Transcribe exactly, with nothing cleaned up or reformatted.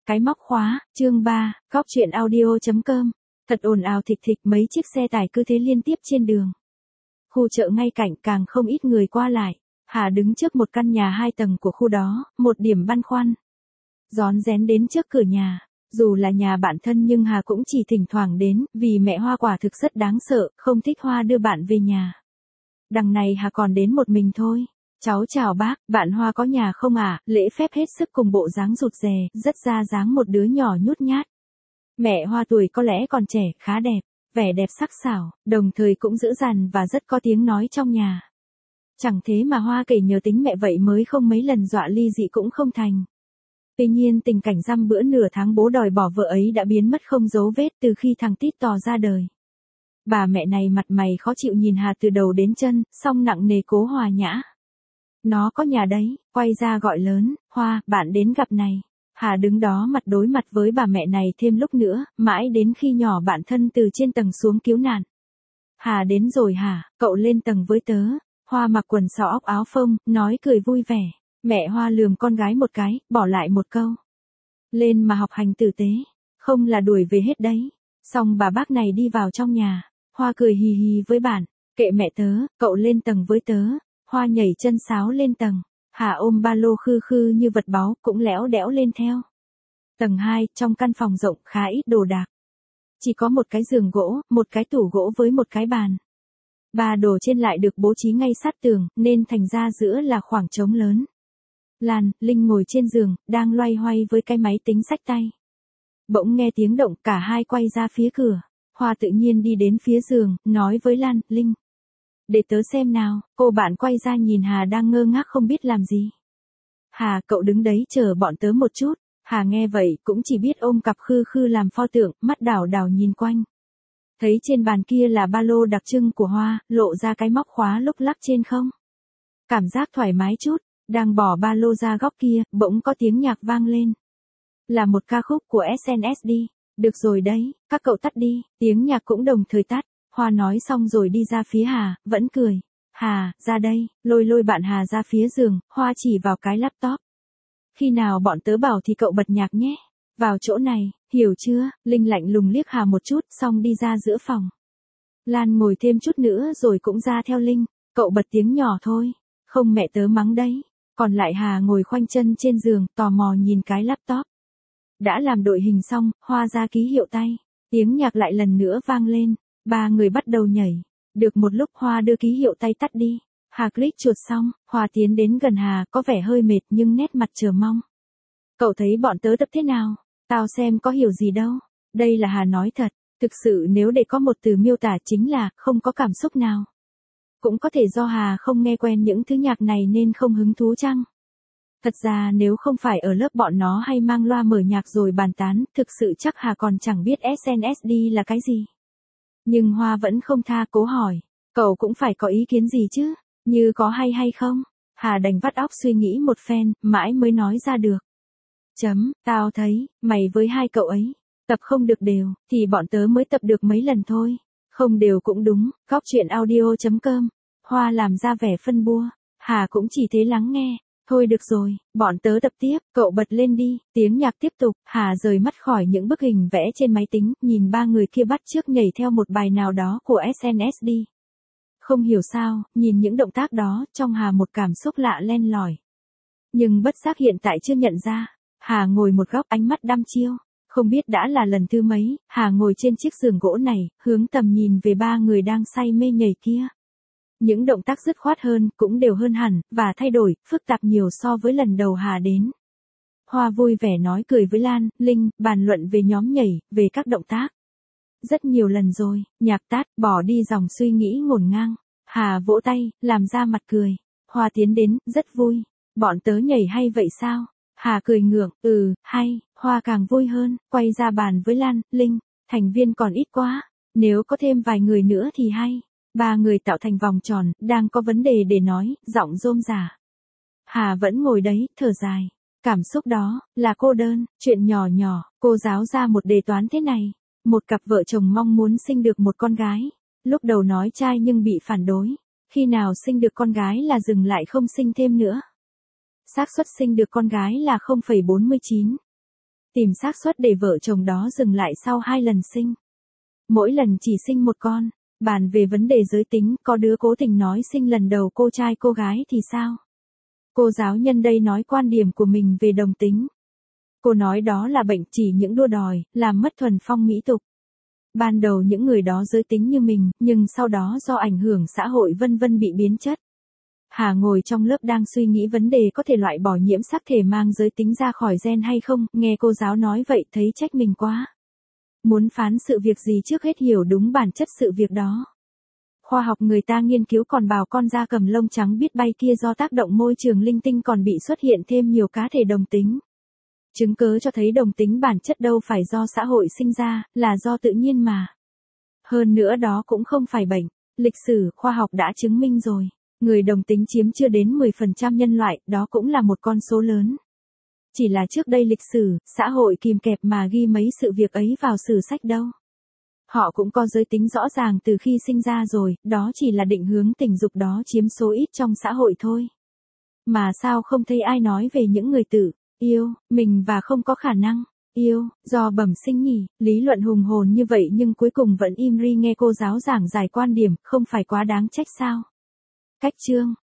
Cái móc khóa, chương ba, cóc truyện audio chấm com. Thật ồn ào thịch thịch, mấy chiếc xe tải cứ thế liên tiếp trên đường. Khu chợ ngay cạnh càng không ít người qua lại. Hà đứng trước một căn nhà hai tầng của khu đó, một điểm băn khoăn. Rón rén đến trước cửa nhà. Dù là nhà bạn thân nhưng Hà cũng chỉ thỉnh thoảng đến, vì mẹ Hoa quả thực rất đáng sợ, không thích Hoa đưa bạn về nhà. Đằng này Hà còn đến một mình thôi. Cháu chào bác, bạn Hoa có nhà không ạ? À? Lễ phép hết sức cùng bộ dáng rụt rè, rất ra dáng một đứa nhỏ nhút nhát. Mẹ Hoa tuổi có lẽ còn trẻ, khá đẹp, vẻ đẹp sắc sảo, đồng thời cũng dữ dằn và rất có tiếng nói trong nhà. Chẳng thế mà Hoa kể nhờ tính mẹ vậy mới không mấy lần dọa ly dị cũng không thành. Tuy nhiên tình cảnh dăm bữa nửa tháng bố đòi bỏ vợ ấy đã biến mất không dấu vết từ khi thằng Tít tò ra đời. Bà mẹ này mặt mày khó chịu nhìn Hà từ đầu đến chân, song nặng nề cố hòa nhã. Nó có nhà đấy, quay ra gọi lớn, Hoa, bạn đến gặp này. Hà đứng đó mặt đối mặt với bà mẹ này thêm lúc nữa, mãi đến khi nhỏ bạn thân từ trên tầng xuống cứu nạn. Hà đến rồi hả, cậu lên tầng với tớ. Hoa mặc quần sọ óc áo phông, nói cười vui vẻ. Mẹ Hoa lườm con gái một cái, bỏ lại một câu. Lên mà học hành tử tế, không là đuổi về hết đấy. Xong bà bác này đi vào trong nhà, Hoa cười hì hì với bạn, kệ mẹ tớ, cậu lên tầng với tớ. Hoa nhảy chân sáo lên tầng, Hà ôm ba lô khư khư như vật báu, cũng lẽo đẽo lên theo. Tầng hai, trong căn phòng rộng khá ít đồ đạc. Chỉ có một cái giường gỗ, một cái tủ gỗ với một cái bàn. Ba đồ trên lại được bố trí ngay sát tường, nên thành ra giữa là khoảng trống lớn. Lan, Linh ngồi trên giường, đang loay hoay với cái máy tính xách tay. Bỗng nghe tiếng động, cả hai quay ra phía cửa. Hoa tự nhiên đi đến phía giường, nói với Lan, Linh. Để tớ xem nào, cô bạn quay ra nhìn Hà đang ngơ ngác không biết làm gì. Hà, cậu đứng đấy chờ bọn tớ một chút. Hà nghe vậy cũng chỉ biết ôm cặp khư khư làm pho tượng, mắt đảo đảo nhìn quanh. Thấy trên bàn kia là ba lô đặc trưng của Hoa, lộ ra cái móc khóa lúc lắc trên không. Cảm giác thoải mái chút, đang bỏ ba lô ra góc kia, bỗng có tiếng nhạc vang lên. Là một ca khúc của ét en ét đê. Được rồi đấy, các cậu tắt đi, tiếng nhạc cũng đồng thời tắt. Hoa nói xong rồi đi ra phía Hà, vẫn cười. Hà, ra đây, lôi lôi bạn Hà ra phía giường, Hoa chỉ vào cái laptop. Khi nào bọn tớ bảo thì cậu bật nhạc nhé. Vào chỗ này, hiểu chưa? Linh lạnh lùng liếc Hà một chút, xong đi ra giữa phòng. Lan ngồi thêm chút nữa rồi cũng ra theo Linh, cậu bật tiếng nhỏ thôi, không mẹ tớ mắng đấy. Còn lại Hà ngồi khoanh chân trên giường, tò mò nhìn cái laptop. Đã làm đội hình xong, Hoa ra ký hiệu tay, tiếng nhạc lại lần nữa vang lên. Ba người bắt đầu nhảy. Được một lúc Hoa đưa ký hiệu tay tắt đi. Hà click chuột xong, Hoa tiến đến gần Hà, có vẻ hơi mệt nhưng nét mặt chờ mong. Cậu thấy bọn tớ tập thế nào? Tao xem có hiểu gì đâu. Đây là Hà nói thật. Thực sự nếu để có một từ miêu tả chính là không có cảm xúc nào. Cũng có thể do Hà không nghe quen những thứ nhạc này nên không hứng thú chăng? Thật ra nếu không phải ở lớp bọn nó hay mang loa mở nhạc rồi bàn tán, thực sự chắc Hà còn chẳng biết ét en ét đê là cái gì. Nhưng Hoa vẫn không tha, cố hỏi, cậu cũng phải có ý kiến gì chứ, như có hay hay không? Hà đành vắt óc suy nghĩ một phen, mãi mới nói ra được. Chấm, tao thấy, mày với hai cậu ấy, tập không được đều, thì bọn tớ mới tập được mấy lần thôi. Không đều cũng đúng, cóc truyện audio chấm com. Hoa làm ra vẻ phân bua, Hà cũng chỉ thế lắng nghe. Thôi được rồi, bọn tớ tập tiếp, cậu bật lên đi, tiếng nhạc tiếp tục, Hà rời mắt khỏi những bức hình vẽ trên máy tính, nhìn ba người kia bắt chước nhảy theo một bài nào đó của ét en ét đê. Không hiểu sao, nhìn những động tác đó, trong Hà một cảm xúc lạ len lỏi. Nhưng bất giác hiện tại chưa nhận ra, Hà ngồi một góc ánh mắt đăm chiêu, không biết đã là lần thứ mấy, Hà ngồi trên chiếc giường gỗ này, hướng tầm nhìn về ba người đang say mê nhảy kia. Những động tác dứt khoát hơn, cũng đều hơn hẳn, và thay đổi, phức tạp nhiều so với lần đầu Hà đến. Hoa vui vẻ nói cười với Lan, Linh, bàn luận về nhóm nhảy, về các động tác. Rất nhiều lần rồi, nhạc tát, bỏ đi dòng suy nghĩ ngổn ngang. Hà vỗ tay, làm ra mặt cười. Hoa tiến đến, rất vui. Bọn tớ nhảy hay vậy sao? Hà cười ngượng, ừ, hay. Hoa càng vui hơn, quay ra bàn với Lan, Linh, thành viên còn ít quá. Nếu có thêm vài người nữa thì hay. Ba người tạo thành vòng tròn, đang có vấn đề để nói, giọng rôm rả. Hà vẫn ngồi đấy, thở dài. Cảm xúc đó, là cô đơn, chuyện nhỏ nhỏ, cô giáo ra một đề toán thế này. Một cặp vợ chồng mong muốn sinh được một con gái. Lúc đầu nói trai nhưng bị phản đối. Khi nào sinh được con gái là dừng lại không sinh thêm nữa. Xác suất sinh được con gái là không phẩy bốn mươi chín. tìm xác suất để vợ chồng đó dừng lại sau hai lần sinh. Mỗi lần chỉ sinh một con. Bàn về vấn đề giới tính, có đứa cố tình nói sinh lần đầu cô trai cô gái thì sao? Cô giáo nhân đây nói quan điểm của mình về đồng tính. Cô nói đó là bệnh, chỉ những đua đòi, làm mất thuần phong mỹ tục. Ban đầu những người đó giới tính như mình, nhưng sau đó do ảnh hưởng xã hội vân vân bị biến chất. Hà ngồi trong lớp đang suy nghĩ vấn đề có thể loại bỏ nhiễm sắc thể mang giới tính ra khỏi gen hay không, nghe cô giáo nói vậy thấy trách mình quá. Muốn phán sự việc gì trước hết hiểu đúng bản chất sự việc đó. Khoa học người ta nghiên cứu còn bảo con gia cầm lông trắng biết bay kia do tác động môi trường linh tinh còn bị xuất hiện thêm nhiều cá thể đồng tính. Chứng cớ cho thấy đồng tính bản chất đâu phải do xã hội sinh ra, là do tự nhiên mà. Hơn nữa đó cũng không phải bệnh. Lịch sử, khoa học đã chứng minh rồi. Người đồng tính chiếm chưa đến mười phần trăm nhân loại, đó cũng là một con số lớn. Chỉ là trước đây lịch sử, xã hội kìm kẹp mà ghi mấy sự việc ấy vào sử sách đâu. Họ cũng có giới tính rõ ràng từ khi sinh ra rồi, đó chỉ là định hướng tình dục đó chiếm số ít trong xã hội thôi. Mà sao không thấy ai nói về những người tự yêu mình và không có khả năng yêu do bẩm sinh nhỉ? Lý luận hùng hồn như vậy nhưng cuối cùng vẫn im ri nghe cô giáo giảng giải quan điểm, không phải quá đáng trách sao? Cách chương